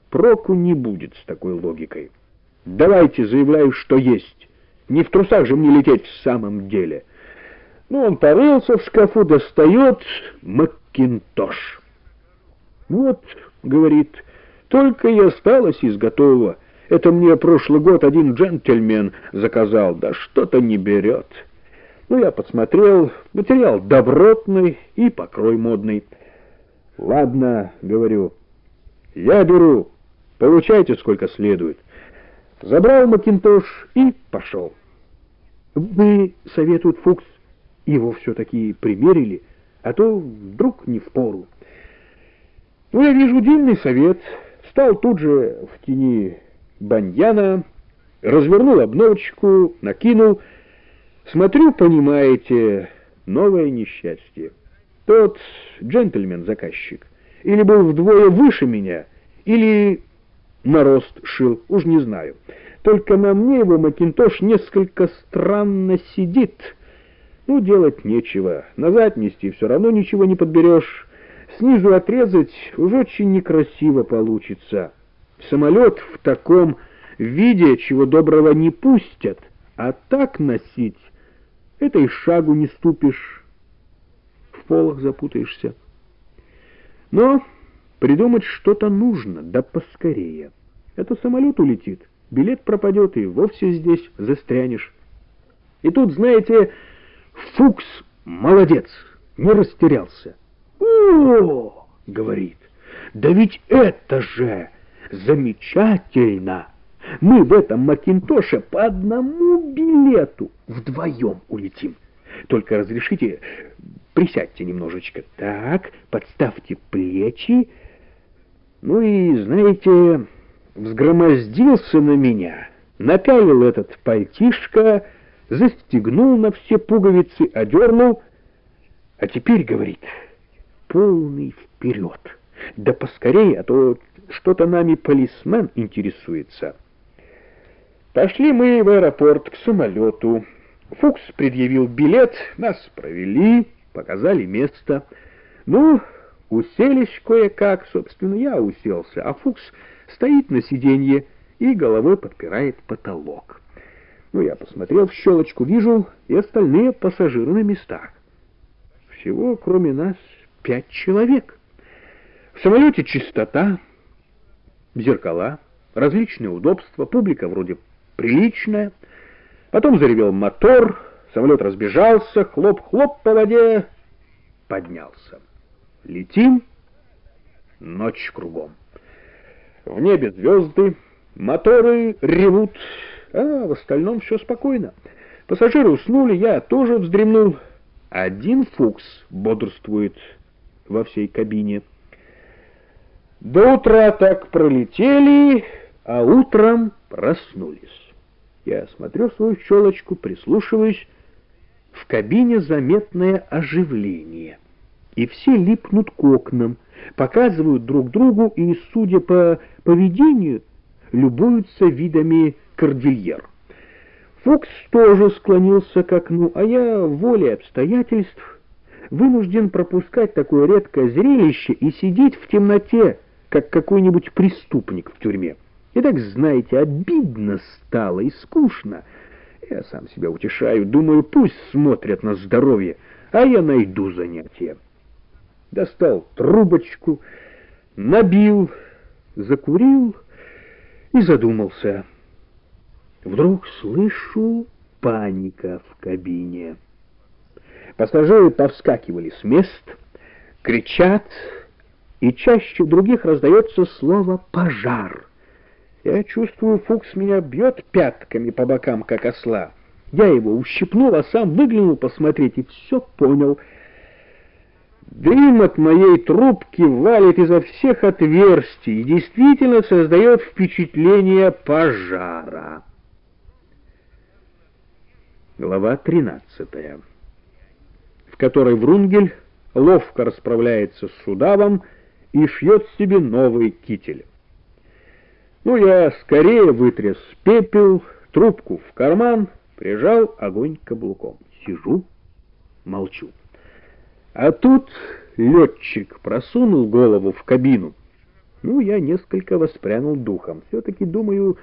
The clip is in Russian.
проку не будет с такой логикой. Давайте, заявляю, что есть. Не в трусах же мне лететь в самом деле. Ну, он порылся в шкафу, достает Макинтош. Вот, говорит, только и осталось из готового. Это мне прошлый год один джентльмен заказал, да что-то не берет. Ну, я посмотрел, материал добротный и покрой модный. Ладно, говорю, я беру, получайте сколько следует. Забрал Макинтош и пошел. Вы, советует Фукс, его все-таки примерили, а то вдруг не впору. Ну, я вижу дельный совет. Встал тут же в тени баньяна, развернул обновочку, накинул. Смотрю, понимаете, новое несчастье. Тот джентльмен-заказчик или был вдвое выше меня, или на рост шил, уж не знаю. Только на мне его Макинтош несколько странно сидит. Ну, делать нечего. Назад нести все равно ничего не подберешь. Снизу отрезать уж очень некрасиво получится. Самолет в таком виде чего доброго не пустят, а так носить — это и шагу не ступишь, в полах запутаешься. Но придумать что-то нужно, да поскорее. Это самолет улетит, билет пропадет, и вовсе здесь застрянешь. И тут, знаете, Фукс молодец, не растерялся. «О, — говорит, — да ведь это же замечательно! Мы в этом Макинтоше по одному билету вдвоем улетим. Только разрешите, присядьте немножечко. Так, подставьте плечи. Ну и, знаете, взгромоздился на меня, напялил этот пальтишко, застегнул на все пуговицы, одернул. А теперь, — говорит, — полный вперед. Да поскорее, а то что-то нами полисмен интересуется». Пошли мы в аэропорт к самолету. Фукс предъявил билет, нас провели, показали место. Ну, уселись кое-как, собственно, я уселся, а Фукс стоит на сиденье и головой подпирает потолок. Ну, я посмотрел в щелочку, вижу, и остальные пассажиры на местах. Всего, кроме нас, 5 человек. В самолете чистота, зеркала, различные удобства, публика вроде приличная. Потом заревел мотор, самолет разбежался, хлоп-хлоп по воде, поднялся. Летим, ночь кругом. В небе звезды, моторы ревут, а в остальном все спокойно. Пассажиры уснули, я тоже вздремнул. Один Фукс бодрствует во всей кабине. До утра так пролетели, а утром проснулись. Я смотрю свою щелочку, прислушиваюсь. В кабине заметное оживление. И все липнут к окнам, показывают друг другу и, судя по поведению, любуются видами кордильер. Фукс тоже склонился к окну, а я, волей обстоятельств, вынужден пропускать такое редкое зрелище и сидеть в темноте, как какой-нибудь преступник в тюрьме. И так, знаете, обидно стало и скучно. Я сам себя утешаю, думаю, пусть смотрят на здоровье, а я найду занятие. Достал трубочку, набил, закурил и задумался. Вдруг слышу паника в кабине. Пассажиры повскакивали с мест, кричат, и чаще других раздается слово «пожар». Я чувствую, Фукс меня бьет пятками по бокам, как осла. Я его ущипнул, а сам выглянул посмотреть и все понял. Дым от моей трубки валит изо всех отверстий и действительно создает впечатление пожара. Глава 13, в которой Врунгель ловко расправляется с удавом и шьет себе новый китель. Ну, я скорее вытряс пепел, трубку в карман, прижал огонь каблуком. Сижу, молчу. А тут летчик просунул голову в кабину. Ну, я несколько воспрянул духом. Все-таки, думаю,